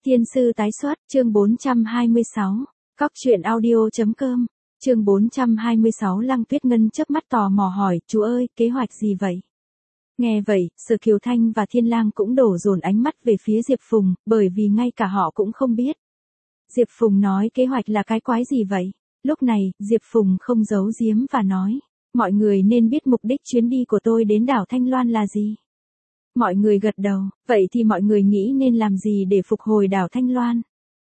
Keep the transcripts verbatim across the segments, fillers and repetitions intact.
Thiên sư tái xuất, chương bốn trăm hai mươi sáu. Cóc truyện audio.com, chương bốn trăm hai mươi sáu. Lăng Tuyết Ngân chớp mắt tò mò hỏi, chú ơi, kế hoạch gì vậy? Nghe vậy, Sở Kiều Thanh và Thiên Lang cũng đổ dồn ánh mắt về phía Diệp Phùng, bởi vì ngay cả họ cũng không biết. Diệp Phùng nói kế hoạch là cái quái gì vậy? Lúc này, Diệp Phùng không giấu giếm và nói, mọi người nên biết mục đích chuyến đi của tôi đến đảo Thanh Loan là gì. Mọi người gật đầu, vậy thì mọi người nghĩ nên làm gì để phục hồi đảo Thanh Loan?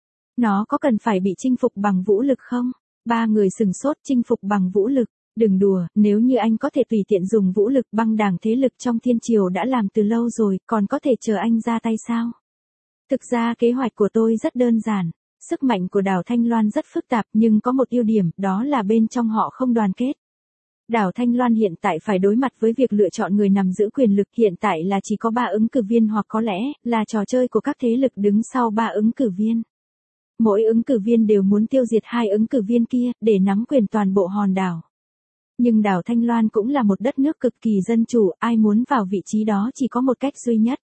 Nó có cần phải bị chinh phục bằng vũ lực không? Ba người sừng sốt. Chinh phục bằng vũ lực? Đừng đùa, nếu như anh có thể tùy tiện dùng vũ lực, băng đảng thế lực trong thiên triều đã làm từ lâu rồi, còn có thể chờ anh ra tay sao? Thực ra kế hoạch của tôi rất đơn giản. Sức mạnh của đảo Thanh Loan rất phức tạp nhưng có một ưu điểm, đó là bên trong họ không đoàn kết. Đảo Thanh Loan hiện tại phải đối mặt với việc lựa chọn người nắm giữ quyền lực, hiện tại là chỉ có ba ứng cử viên hoặc có lẽ là trò chơi của các thế lực đứng sau ba ứng cử viên. Mỗi ứng cử viên đều muốn tiêu diệt hai ứng cử viên kia để nắm quyền toàn bộ hòn đảo. Nhưng đảo Thanh Loan cũng là một đất nước cực kỳ dân chủ, ai muốn vào vị trí đó chỉ có một cách duy nhất.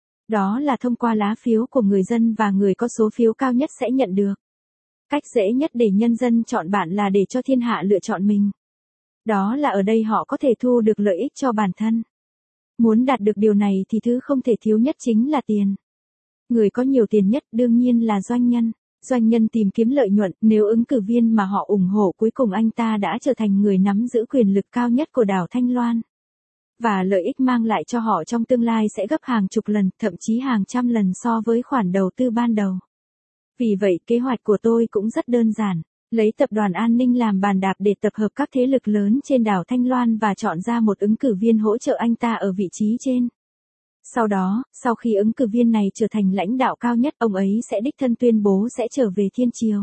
Đó là thông qua lá phiếu của người dân và người có số phiếu cao nhất sẽ nhận được. Cách dễ nhất để nhân dân chọn bạn là để cho thiên hạ lựa chọn mình. Đó là ở đây họ có thể thu được lợi ích cho bản thân. Muốn đạt được điều này thì thứ không thể thiếu nhất chính là tiền. Người có nhiều tiền nhất đương nhiên là doanh nhân. Doanh nhân tìm kiếm lợi nhuận, nếu ứng cử viên mà họ ủng hộ cuối cùng anh ta đã trở thành người nắm giữ quyền lực cao nhất của đảo Thanh Loan. Và lợi ích mang lại cho họ trong tương lai sẽ gấp hàng chục lần, thậm chí hàng trăm lần so với khoản đầu tư ban đầu. Vì vậy kế hoạch của tôi cũng rất đơn giản. Lấy tập đoàn an ninh làm bàn đạp để tập hợp các thế lực lớn trên đảo Thanh Loan và chọn ra một ứng cử viên hỗ trợ anh ta ở vị trí trên. Sau đó, sau khi ứng cử viên này trở thành lãnh đạo cao nhất, ông ấy sẽ đích thân tuyên bố sẽ trở về thiên triều.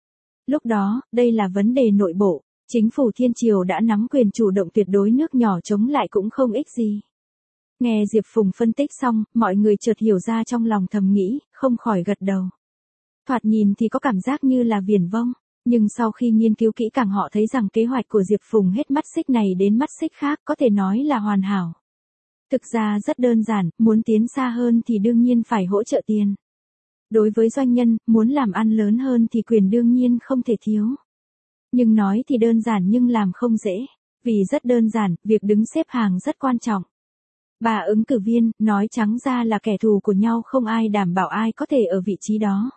Lúc đó, đây là vấn đề nội bộ, chính phủ thiên triều đã nắm quyền chủ động tuyệt đối, nước nhỏ chống lại cũng không ích gì. Nghe Diệp Phùng phân tích xong, mọi người chợt hiểu ra, trong lòng thầm nghĩ, không khỏi gật đầu. Thoạt nhìn thì có cảm giác như là viển vông. Nhưng sau khi nghiên cứu kỹ càng họ thấy rằng kế hoạch của Diệp Phùng hết mắt xích này đến mắt xích khác, có thể nói là hoàn hảo. Thực ra rất đơn giản, muốn tiến xa hơn thì đương nhiên phải hỗ trợ tiền. Đối với doanh nhân, muốn làm ăn lớn hơn thì quyền đương nhiên không thể thiếu. Nhưng nói thì đơn giản nhưng làm không dễ. Vì rất đơn giản, việc đứng xếp hàng rất quan trọng. Ba ứng cử viên, nói trắng ra là kẻ thù của nhau, không ai đảm bảo ai có thể ở vị trí đó.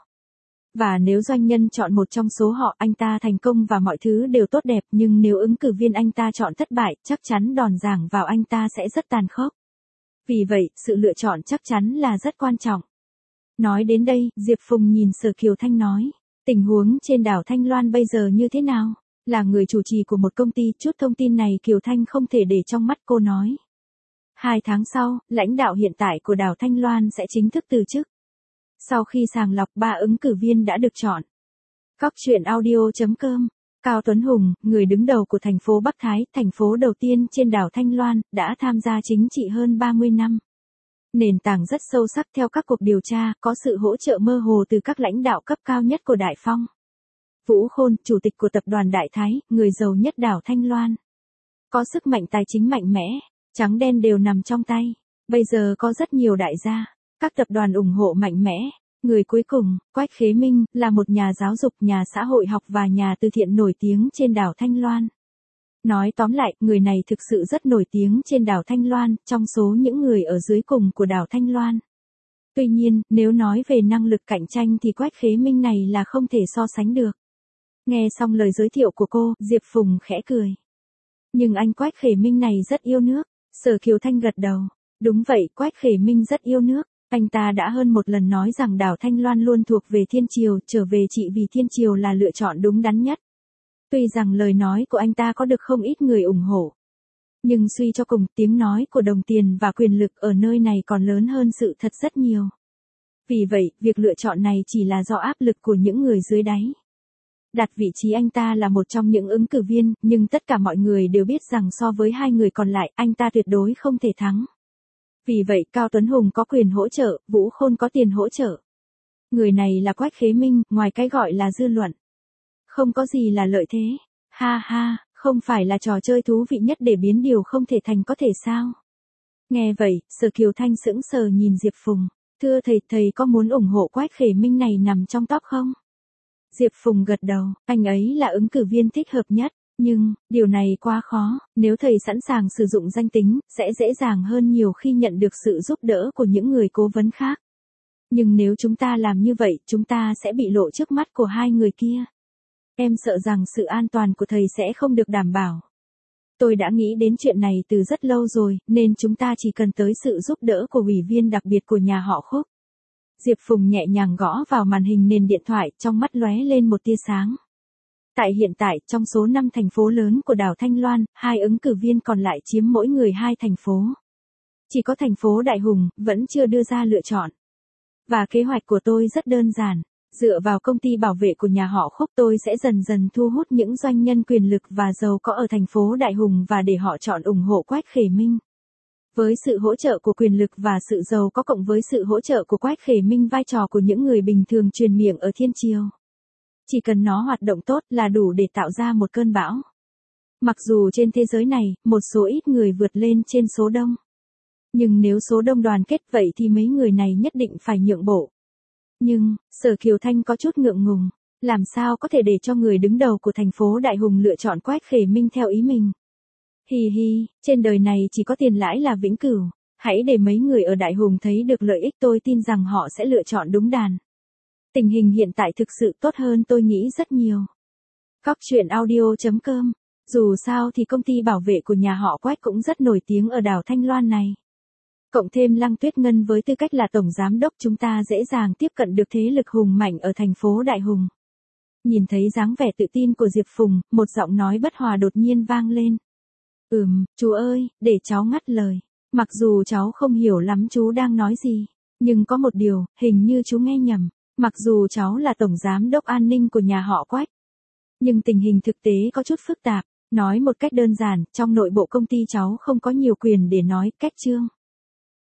Và nếu doanh nhân chọn một trong số họ, anh ta thành công và mọi thứ đều tốt đẹp, nhưng nếu ứng cử viên anh ta chọn thất bại, chắc chắn đòn giáng vào anh ta sẽ rất tàn khốc. Vì vậy, sự lựa chọn chắc chắn là rất quan trọng. Nói đến đây, Diệp Phùng nhìn Sở Kiều Thanh nói, tình huống trên đảo Thanh Loan bây giờ như thế nào? Là người chủ trì của một công ty, chút thông tin này Kiều Thanh không thể để trong mắt, cô nói. Hai tháng sau, lãnh đạo hiện tại của đảo Thanh Loan sẽ chính thức từ chức. Sau khi sàng lọc, ba ứng cử viên đã được chọn. Cóc truyện audio.com. Cao Tuấn Hùng, người đứng đầu của thành phố Bắc Thái, thành phố đầu tiên trên đảo Thanh Loan, đã tham gia chính trị hơn ba mươi năm. Nền tảng rất sâu sắc, theo các cuộc điều tra, có sự hỗ trợ mơ hồ từ các lãnh đạo cấp cao nhất của Đại Phong. Vũ Khôn, chủ tịch của tập đoàn Đại Thái, người giàu nhất đảo Thanh Loan. Có sức mạnh tài chính mạnh mẽ, trắng đen đều nằm trong tay. Bây giờ có rất nhiều đại gia. Các tập đoàn ủng hộ mạnh mẽ. Người cuối cùng, Quách Khế Minh, là một nhà giáo dục, nhà xã hội học và nhà từ thiện nổi tiếng trên đảo Thanh Loan. Nói tóm lại, người này thực sự rất nổi tiếng trên đảo Thanh Loan, trong số những người ở dưới cùng của đảo Thanh Loan. Tuy nhiên, nếu nói về năng lực cạnh tranh thì Quách Khế Minh này là không thể so sánh được. Nghe xong lời giới thiệu của cô, Diệp Phùng khẽ cười. Nhưng anh Quách Khế Minh này rất yêu nước. Sở Kiều Thanh gật đầu. Đúng vậy, Quách Khế Minh rất yêu nước. Anh ta đã hơn một lần nói rằng đảo Thanh Loan luôn thuộc về thiên triều, trở về trị vì thiên triều là lựa chọn đúng đắn nhất. Tuy rằng lời nói của anh ta có được không ít người ủng hộ. Nhưng suy cho cùng, tiếng nói của đồng tiền và quyền lực ở nơi này còn lớn hơn sự thật rất nhiều. Vì vậy, việc lựa chọn này chỉ là do áp lực của những người dưới đáy. Đặt vị trí anh ta là một trong những ứng cử viên, nhưng tất cả mọi người đều biết rằng so với hai người còn lại, anh ta tuyệt đối không thể thắng. Vì vậy, Cao Tuấn Hùng có quyền hỗ trợ, Vũ Khôn có tiền hỗ trợ. Người này là Quách Khế Minh, ngoài cái gọi là dư luận. Không có gì là lợi thế. Ha ha, không phải là trò chơi thú vị nhất để biến điều không thể thành có thể sao? Nghe vậy, Sở Kiều Thanh sững sờ nhìn Diệp Phùng. Thưa thầy, thầy có muốn ủng hộ Quách Khể Minh này nằm trong top không? Diệp Phùng gật đầu, anh ấy là ứng cử viên thích hợp nhất. Nhưng, điều này quá khó, nếu thầy sẵn sàng sử dụng danh tính, sẽ dễ dàng hơn nhiều khi nhận được sự giúp đỡ của những người cố vấn khác. Nhưng nếu chúng ta làm như vậy, chúng ta sẽ bị lộ trước mắt của hai người kia. Em sợ rằng sự an toàn của thầy sẽ không được đảm bảo. Tôi đã nghĩ đến chuyện này từ rất lâu rồi, nên chúng ta chỉ cần tới sự giúp đỡ của ủy viên đặc biệt của nhà họ Khúc. Diệp Phùng nhẹ nhàng gõ vào màn hình nền điện thoại, trong mắt lóe lên một tia sáng. Tại hiện tại, trong số năm thành phố lớn của đảo Thanh Loan, hai ứng cử viên còn lại chiếm mỗi người hai thành phố. Chỉ có thành phố Đại Hùng, vẫn chưa đưa ra lựa chọn. Và kế hoạch của tôi rất đơn giản. Dựa vào công ty bảo vệ của nhà họ Khúc, tôi sẽ dần dần thu hút những doanh nhân quyền lực và giàu có ở thành phố Đại Hùng và để họ chọn ủng hộ Quách Khể Minh. Với sự hỗ trợ của quyền lực và sự giàu có cộng với sự hỗ trợ của Quách Khể Minh, vai trò của những người bình thường truyền miệng ở thiên triều. Chỉ cần nó hoạt động tốt là đủ để tạo ra một cơn bão. Mặc dù trên thế giới này, một số ít người vượt lên trên số đông. Nhưng nếu số đông đoàn kết vậy thì mấy người này nhất định phải nhượng bộ. Nhưng, Sở Kiều Thanh có chút ngượng ngùng. Làm sao có thể để cho người đứng đầu của thành phố Đại Hùng lựa chọn Quách Khể Minh theo ý mình? Hi hi, trên đời này chỉ có tiền lãi là vĩnh cửu. Hãy để mấy người ở Đại Hùng thấy được lợi ích, tôi tin rằng họ sẽ lựa chọn đúng đàn. Tình hình hiện tại thực sự tốt hơn tôi nghĩ rất nhiều. Cóc truyện audio chấm com. Dù sao thì công ty bảo vệ của nhà họ Quách cũng rất nổi tiếng ở đảo Thanh Loan này. Cộng thêm Lăng Tuyết Ngân với tư cách là tổng giám đốc, chúng ta dễ dàng tiếp cận được thế lực hùng mạnh ở thành phố Đại Hùng. Nhìn thấy dáng vẻ tự tin của Diệp Phùng, một giọng nói bất hòa đột nhiên vang lên. Ừm, chú ơi, để cháu ngắt lời. Mặc dù cháu không hiểu lắm chú đang nói gì, nhưng có một điều, hình như chú nghe nhầm. Mặc dù cháu là tổng giám đốc an ninh của nhà họ Quách, nhưng tình hình thực tế có chút phức tạp. Nói một cách đơn giản, trong nội bộ công ty cháu không có nhiều quyền để nói, cách chương.